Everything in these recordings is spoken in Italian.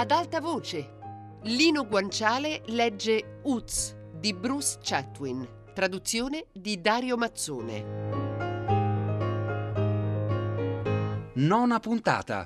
Ad alta voce. Lino Guanciale legge Uz di Bruce Chatwin, traduzione di Dario Mazzone. Nona puntata.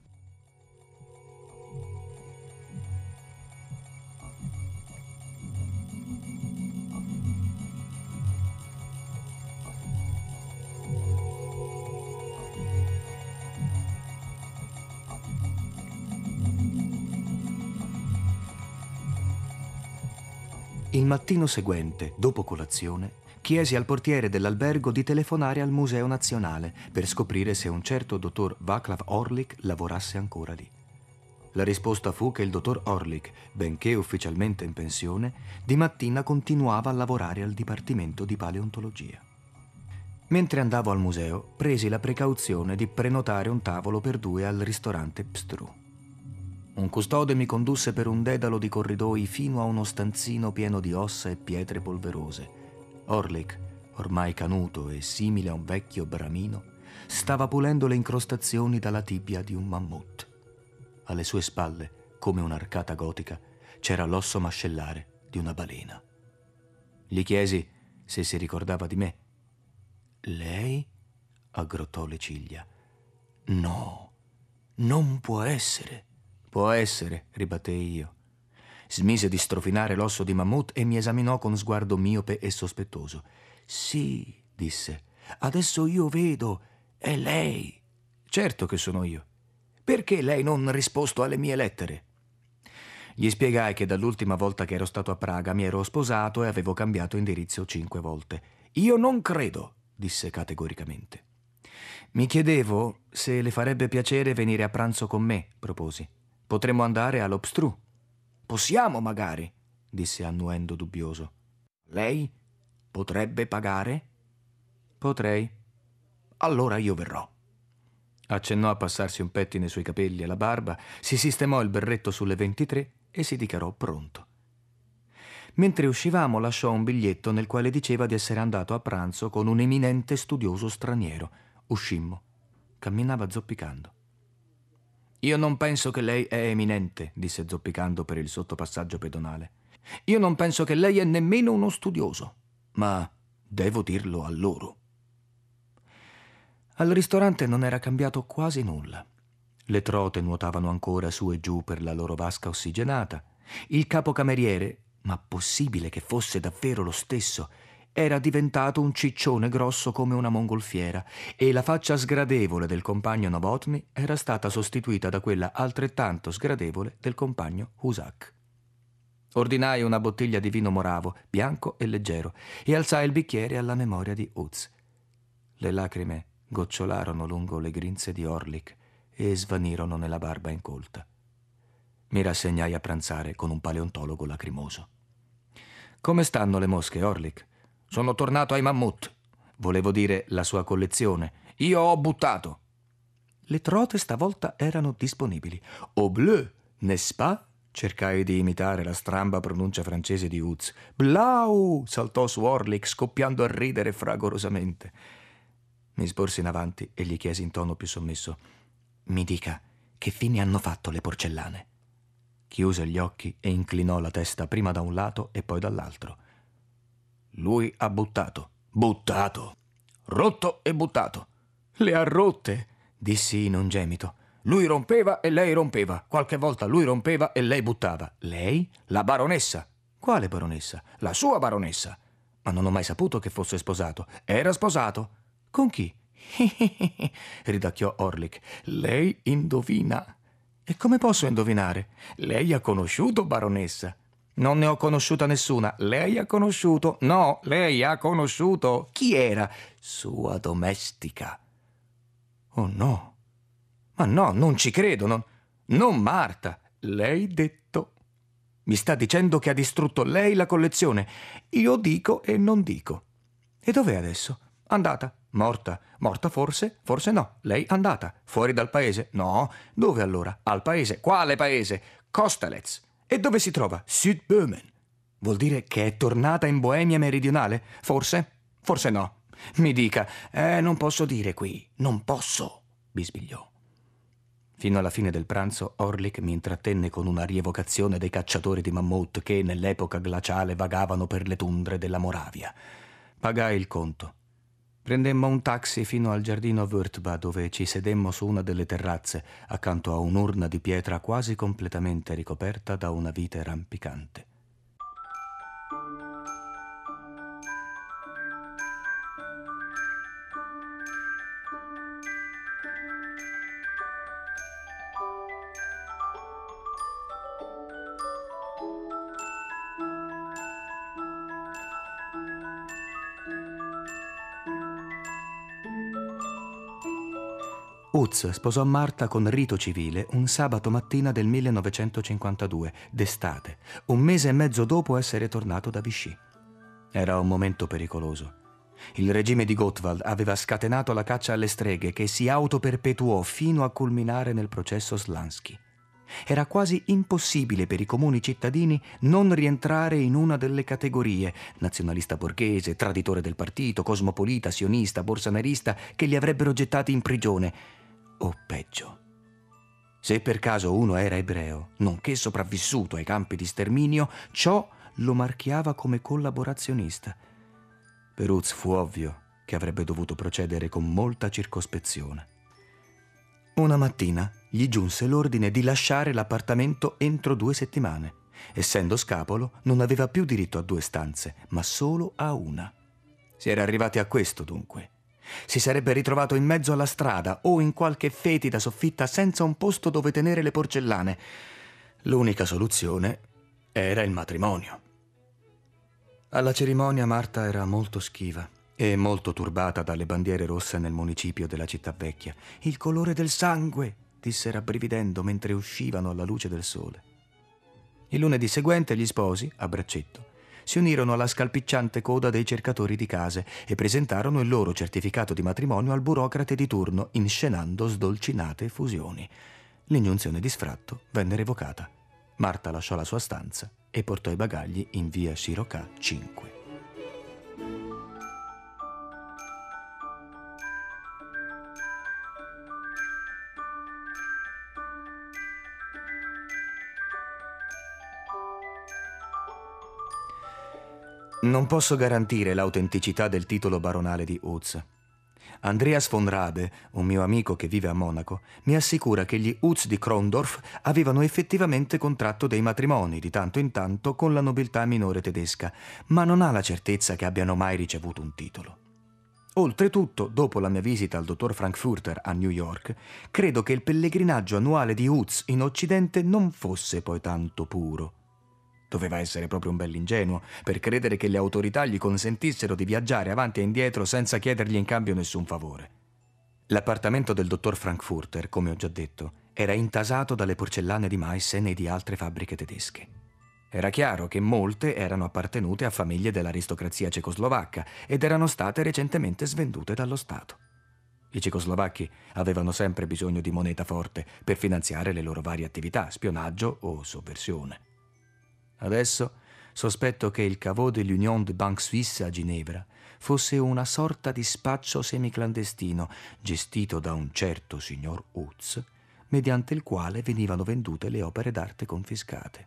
Il mattino seguente, dopo colazione, chiesi al portiere dell'albergo di telefonare al Museo Nazionale per scoprire se un certo dottor Václav Orlik lavorasse ancora lì. La risposta fu che il dottor Orlik, benché ufficialmente in pensione, di mattina continuava a lavorare al Dipartimento di Paleontologia. Mentre andavo al museo, presi la precauzione di prenotare un tavolo per due al ristorante Pstru. Un custode mi condusse per un dedalo di corridoi fino a uno stanzino pieno di ossa e pietre polverose. Orlik, ormai canuto e simile a un vecchio bramino, stava pulendo le incrostazioni dalla tibia di un mammut. Alle sue spalle, come un'arcata gotica, c'era l'osso mascellare di una balena. Gli chiesi se si ricordava di me. «Lei?» aggrottò le ciglia. «No, non può essere». «Può essere», ribattei io. Smise di strofinare l'osso di mammut e mi esaminò con sguardo miope e sospettoso. «Sì», disse, «adesso io vedo, è lei». «Certo che sono io». «Perché lei non ha risposto alle mie lettere?» Gli spiegai che dall'ultima volta che ero stato a Praga mi ero sposato e avevo cambiato indirizzo 5 volte. «Io non credo», disse categoricamente. «Mi chiedevo se le farebbe piacere venire a pranzo con me», proposi. «Potremmo andare allo Pstru». «Possiamo, magari», disse annuendo dubbioso. «Lei potrebbe pagare?» «Potrei». «Allora io verrò». Accennò a passarsi un pettine sui capelli e la barba, si sistemò il berretto sulle 23 e si dichiarò pronto. Mentre uscivamo lasciò un biglietto nel quale diceva di essere andato a pranzo con un eminente studioso straniero. Uscimmo. Camminava zoppicando. «Io non penso che lei è eminente», disse zoppicando per il sottopassaggio pedonale. «Io non penso che lei è nemmeno uno studioso, ma devo dirlo a loro». Al ristorante non era cambiato quasi nulla. Le trote nuotavano ancora su e giù per la loro vasca ossigenata. Il capocameriere, ma possibile che fosse davvero lo stesso, era diventato un ciccione grosso come una mongolfiera e la faccia sgradevole del compagno Novotny era stata sostituita da quella altrettanto sgradevole del compagno Husak. Ordinai una bottiglia di vino moravo, bianco e leggero, e alzai il bicchiere alla memoria di Uz. Le lacrime gocciolarono lungo le grinze di Orlik e svanirono nella barba incolta. Mi rassegnai a pranzare con un paleontologo lacrimoso. «Come stanno le mosche, Orlik?» «Sono tornato ai mammut». «Volevo dire la sua collezione». «Io ho buttato». Le trote stavolta erano disponibili. «Au bleu, n'est-ce pas?» Cercai di imitare la stramba pronuncia francese di Uz. «Blau!» saltò su Orlik, scoppiando a ridere fragorosamente. Mi sporsi in avanti e gli chiesi in tono più sommesso: «Mi dica, che fine hanno fatto le porcellane?» Chiuse gli occhi e inclinò la testa prima da un lato e poi dall'altro. «Lui ha buttato». «Buttato?» «Rotto e buttato». «Le ha rotte», dissi in un gemito. «Lui rompeva e lei rompeva. Qualche volta lui rompeva e lei buttava». «Lei?» «La baronessa». «Quale baronessa?» «La sua baronessa». «Ma non ho mai saputo che fosse sposato». «Era sposato». «Con chi?» ridacchiò Orlik. «Lei indovina». «E come posso indovinare?» «Lei ha conosciuto, baronessa?» «Non ne ho conosciuta nessuna». «Lei ha conosciuto?» «No, lei ha conosciuto». «Chi era?» «Sua domestica». «Oh no, ma no, non ci credo, non Marta». «Lei detto». «Mi sta dicendo che ha distrutto lei la collezione?» «Io dico e non dico». «E dov'è adesso?» «Andata». «Morta». «Morta forse?» «Forse no». «Lei andata». «Fuori dal paese?» «No». «Dove allora?» «Al paese». «Quale paese?» «Kostelec». «E dove si trova?» «Südböhmen». «Vuol dire che è tornata in Boemia meridionale?» «Forse?» «Forse no». «Mi dica». Non posso dire qui, non posso», bisbigliò. Fino alla fine del pranzo Orlik mi intrattenne con una rievocazione dei cacciatori di mammut che nell'epoca glaciale vagavano per le tundre della Moravia. Pagai il conto. Prendemmo un taxi fino al giardino Wörthba, dove ci sedemmo su una delle terrazze accanto a un'urna di pietra quasi completamente ricoperta da una vite rampicante. Utz sposò Marta con rito civile un sabato mattina del 1952, d'estate, un mese e mezzo dopo essere tornato da Vichy. Era un momento pericoloso. Il regime di Gottwald aveva scatenato la caccia alle streghe che si autoperpetuò fino a culminare nel processo Slansky. Era quasi impossibile per i comuni cittadini non rientrare in una delle categorie, nazionalista borghese, traditore del partito, cosmopolita, sionista, borsanerista, che li avrebbero gettati in prigione. O peggio, se per caso uno era ebreo, nonché sopravvissuto ai campi di sterminio, ciò lo marchiava come collaborazionista. Per Utz fu ovvio che avrebbe dovuto procedere con molta circospezione. Una mattina gli giunse l'ordine di lasciare l'appartamento entro 2 settimane. Essendo scapolo, non aveva più diritto a 2 stanze, ma solo a una. Si era arrivati a questo, dunque. Si sarebbe ritrovato in mezzo alla strada o in qualche fetida soffitta senza un posto dove tenere le porcellane. L'unica soluzione era il matrimonio. Alla cerimonia Marta era molto schiva e molto turbata dalle bandiere rosse nel municipio della città vecchia. Il colore del sangue, disse rabbrividendo mentre uscivano alla luce del sole. Il lunedì seguente gli sposi, a braccetto, si unirono alla scalpicciante coda dei cercatori di case e presentarono il loro certificato di matrimonio al burocrate di turno, inscenando sdolcinate fusioni. L'ingiunzione di sfratto venne revocata. Marta lasciò la sua stanza e portò i bagagli in via Sciroca 5. Non posso garantire l'autenticità del titolo baronale di Utz. Andreas von Rade, un mio amico che vive a Monaco, mi assicura che gli Utz di Krondorf avevano effettivamente contratto dei matrimoni di tanto in tanto con la nobiltà minore tedesca, ma non ha la certezza che abbiano mai ricevuto un titolo. Oltretutto, dopo la mia visita al dottor Frankfurter a New York, credo che il pellegrinaggio annuale di Utz in Occidente non fosse poi tanto puro. Doveva essere proprio un bell'ingenuo per credere che le autorità gli consentissero di viaggiare avanti e indietro senza chiedergli in cambio nessun favore. L'appartamento del dottor Frankfurter, come ho già detto, era intasato dalle porcellane di Meissen e di altre fabbriche tedesche. Era chiaro che molte erano appartenute a famiglie dell'aristocrazia cecoslovacca ed erano state recentemente svendute dallo Stato. I cecoslovacchi avevano sempre bisogno di moneta forte per finanziare le loro varie attività, spionaggio o sovversione. Adesso sospetto che il caveau de l'Union de Banque Suisse a Ginevra fosse una sorta di spaccio semiclandestino gestito da un certo signor Utz, mediante il quale venivano vendute le opere d'arte confiscate.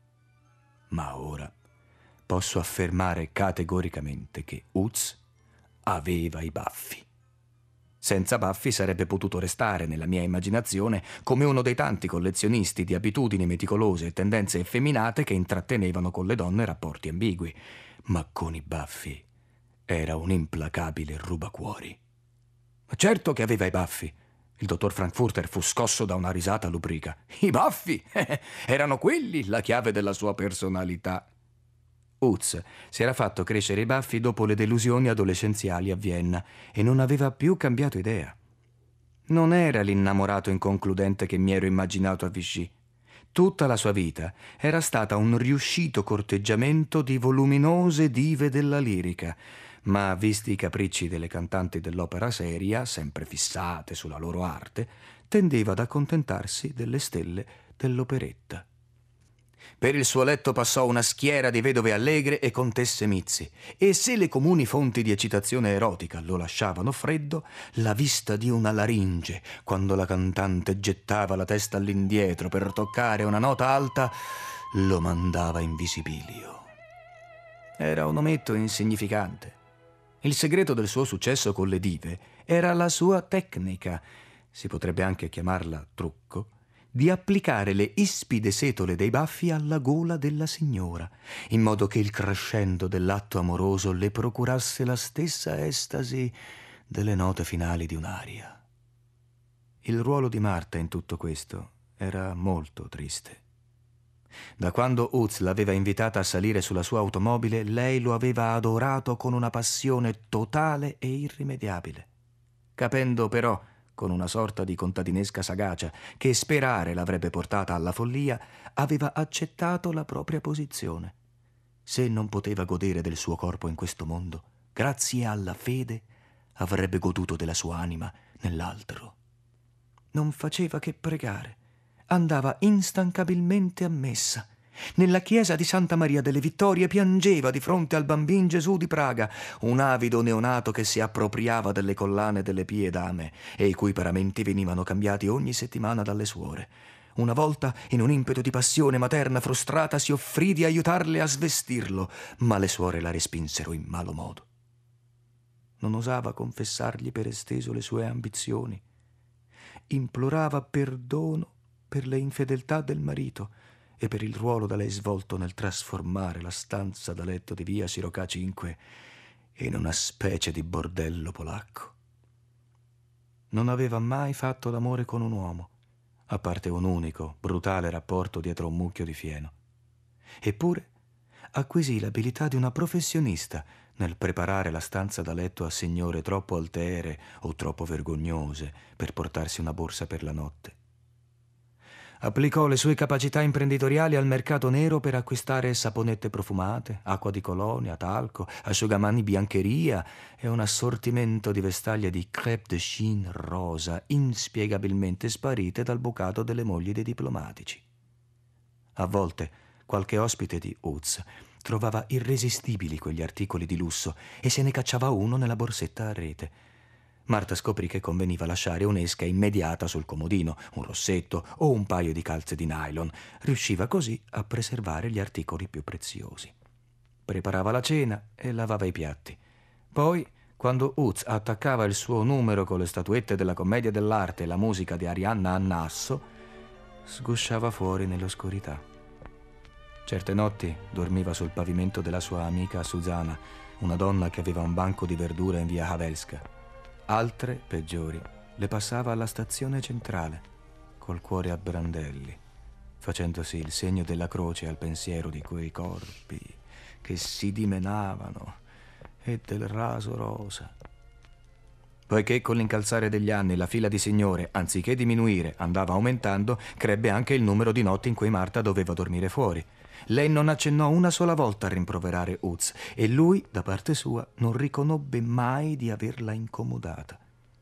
Ma ora posso affermare categoricamente che Utz aveva i baffi. Senza baffi sarebbe potuto restare nella mia immaginazione come uno dei tanti collezionisti di abitudini meticolose e tendenze effeminate che intrattenevano con le donne rapporti ambigui. Ma con i baffi era un implacabile rubacuori. Ma certo che aveva i baffi. Il dottor Frankfurter fu scosso da una risata lubrica. I baffi! Erano quelli la chiave della sua personalità. Utz si era fatto crescere i baffi dopo le delusioni adolescenziali a Vienna e non aveva più cambiato idea. Non era l'innamorato inconcludente che mi ero immaginato a Vichy. Tutta la sua vita era stata un riuscito corteggiamento di voluminose dive della lirica, ma visti i capricci delle cantanti dell'opera seria, sempre fissate sulla loro arte, tendeva ad accontentarsi delle stelle dell'operetta. Per il suo letto passò una schiera di vedove allegre e contesse mizzi, e se le comuni fonti di eccitazione erotica lo lasciavano freddo, la vista di una laringe, quando la cantante gettava la testa all'indietro per toccare una nota alta, lo mandava in visibilio. Era un ometto insignificante. Il segreto del suo successo con le dive era la sua tecnica, si potrebbe anche chiamarla trucco, di applicare le ispide setole dei baffi alla gola della signora, in modo che il crescendo dell'atto amoroso le procurasse la stessa estasi delle note finali di un'aria. Il ruolo di Marta in tutto questo era molto triste. Da quando Utz l'aveva invitata a salire sulla sua automobile, lei lo aveva adorato con una passione totale e irrimediabile, capendo però, con una sorta di contadinesca sagacia, che sperare l'avrebbe portata alla follia, aveva accettato la propria posizione. Se non poteva godere del suo corpo in questo mondo, grazie alla fede avrebbe goduto della sua anima nell'altro. Non faceva che pregare. Andava instancabilmente a messa. Nella chiesa di Santa Maria delle Vittorie piangeva di fronte al Bambin Gesù di Praga, un avido neonato che si appropriava delle collane delle pie dame e i cui paramenti venivano cambiati ogni settimana dalle suore. Una volta, in un impeto di passione materna frustrata, si offrì di aiutarle a svestirlo, ma le suore la respinsero in malo modo. Non osava confessargli per esteso le sue ambizioni. Implorava perdono per le infedeltà del marito e per il ruolo da lei svolto nel trasformare la stanza da letto di via Sirocca 5 in una specie di bordello polacco. Non aveva mai fatto l'amore con un uomo, a parte un unico, brutale rapporto dietro un mucchio di fieno. Eppure acquisì l'abilità di una professionista nel preparare la stanza da letto a signore troppo altere o troppo vergognose per portarsi una borsa per la notte. Applicò le sue capacità imprenditoriali al mercato nero per acquistare saponette profumate, acqua di colonia, talco, asciugamani biancheria e un assortimento di vestaglie di crêpe de chine rosa inspiegabilmente sparite dal bucato delle mogli dei diplomatici. A volte qualche ospite di Utz trovava irresistibili quegli articoli di lusso e se ne cacciava uno nella borsetta a rete. Marta scoprì che conveniva lasciare un'esca immediata sul comodino, un rossetto o un paio di calze di nylon. Riusciva così a preservare gli articoli più preziosi. Preparava la cena e lavava i piatti. Poi, quando Utz attaccava il suo numero con le statuette della commedia dell'arte e la musica di Arianna Annasso, sgusciava fuori nell'oscurità. Certe notti dormiva sul pavimento della sua amica Susanna, una donna che aveva un banco di verdura in via Havelska. Altre, peggiori, le passava alla stazione centrale, col cuore a brandelli, facendosi il segno della croce al pensiero di quei corpi che si dimenavano e del raso rosa. Poiché con l'incalzare degli anni la fila di signore, anziché diminuire, andava aumentando, crebbe anche il numero di notti in cui Marta doveva dormire fuori. Lei non accennò una sola volta a rimproverare Utz e lui, da parte sua, non riconobbe mai di averla incomodata.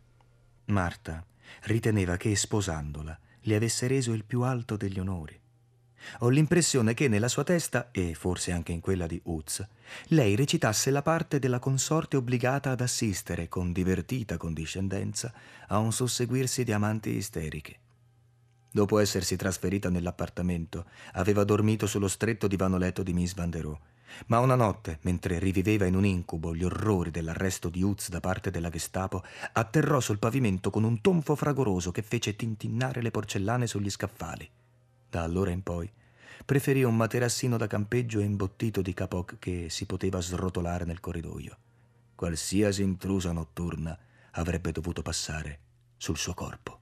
Marta riteneva che, sposandola, le avesse reso il più alto degli onori. Ho l'impressione che nella sua testa, e forse anche in quella di Utz, lei recitasse la parte della consorte obbligata ad assistere, con divertita condiscendenza, a un susseguirsi di amanti isteriche. Dopo essersi trasferita nell'appartamento, aveva dormito sullo stretto divano letto di Miss Van der Rohe. Ma una notte, mentre riviveva in un incubo gli orrori dell'arresto di Utz da parte della Gestapo, atterrò sul pavimento con un tonfo fragoroso che fece tintinnare le porcellane sugli scaffali. Da allora in poi preferì un materassino da campeggio imbottito di capoc che si poteva srotolare nel corridoio. Qualsiasi intrusa notturna avrebbe dovuto passare sul suo corpo.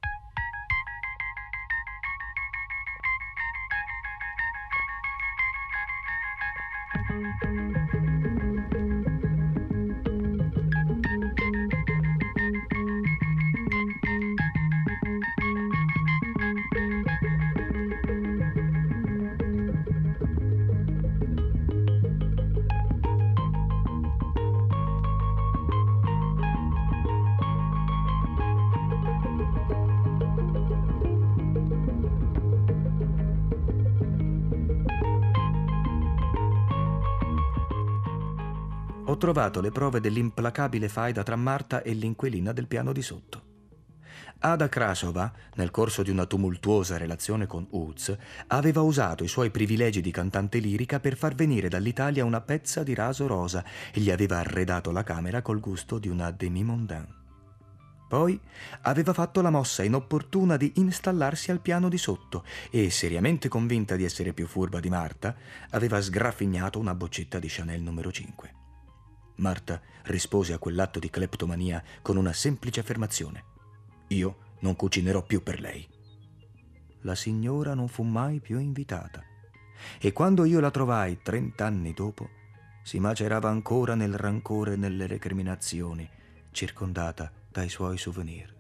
trovato le prove dell'implacabile faida tra Marta e l'inquilina del piano di sotto. Ada Krasova, nel corso di una tumultuosa relazione con Utz, aveva usato i suoi privilegi di cantante lirica per far venire dall'Italia una pezza di raso rosa e gli aveva arredato la camera col gusto di una demi-mondaine. Poi aveva fatto la mossa inopportuna di installarsi al piano di sotto e, seriamente convinta di essere più furba di Marta, aveva sgraffignato una boccetta di Chanel numero 5. Marta rispose a quell'atto di cleptomania con una semplice affermazione: «Io non cucinerò più per lei». La signora non fu mai più invitata e quando io la trovai 30 anni dopo, si macerava ancora nel rancore e nelle recriminazioni, circondata dai suoi souvenir.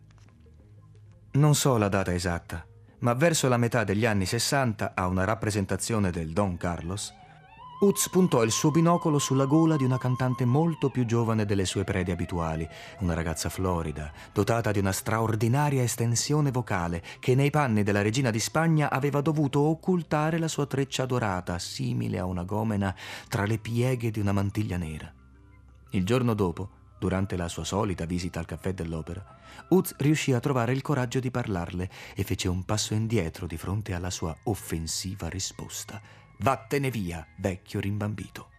Non so la data esatta, ma verso la metà degli anni 60, a una rappresentazione del Don Carlos, Utz puntò il suo binocolo sulla gola di una cantante molto più giovane delle sue prede abituali, una ragazza florida, dotata di una straordinaria estensione vocale, che nei panni della regina di Spagna aveva dovuto occultare la sua treccia dorata, simile a una gomena tra le pieghe di una mantiglia nera. Il giorno dopo, durante la sua solita visita al caffè dell'Opera, Utz riuscì a trovare il coraggio di parlarle e fece un passo indietro di fronte alla sua offensiva risposta. «Vattene via, vecchio rimbambito».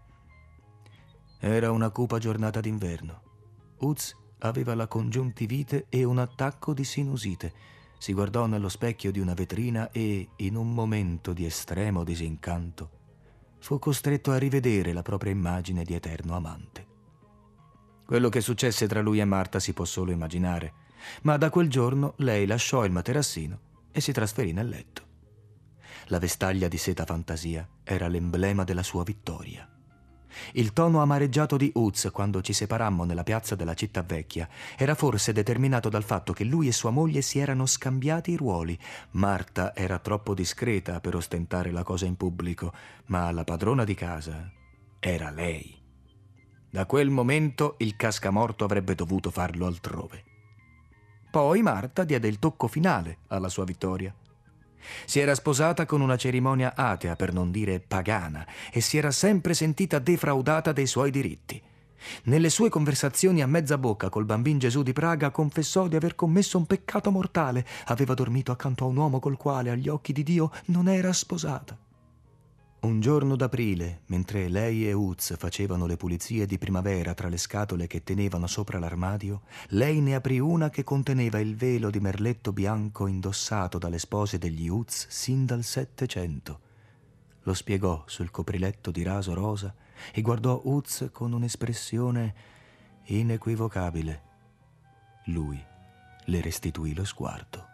Era una cupa giornata d'inverno. Utz aveva la congiuntivite e un attacco di sinusite. Si guardò nello specchio di una vetrina e, in un momento di estremo disincanto, fu costretto a rivedere la propria immagine di eterno amante. Quello che successe tra lui e Marta si può solo immaginare, ma da quel giorno lei lasciò il materassino e si trasferì nel letto. La vestaglia di seta fantasia era l'emblema della sua vittoria. Il tono amareggiato di Utz quando ci separammo nella piazza della città vecchia era forse determinato dal fatto che lui e sua moglie si erano scambiati i ruoli. Marta era troppo discreta per ostentare la cosa in pubblico, ma la padrona di casa era lei. Da quel momento il cascamorto avrebbe dovuto farlo altrove. Poi Marta diede il tocco finale alla sua vittoria. Si era sposata con una cerimonia atea, per non dire pagana, e si era sempre sentita defraudata dei suoi diritti. Nelle sue conversazioni a mezza bocca col bambin Gesù di Praga confessò di aver commesso un peccato mortale. Aveva dormito accanto a un uomo col quale, agli occhi di Dio, non era sposata. Un giorno d'aprile, mentre lei e Utz facevano le pulizie di primavera tra le scatole che tenevano sopra l'armadio, lei ne aprì una che conteneva il velo di merletto bianco indossato dalle spose degli Utz sin dal Settecento. Lo spiegò sul copriletto di raso rosa e guardò Utz con un'espressione inequivocabile. Lui le restituì lo sguardo.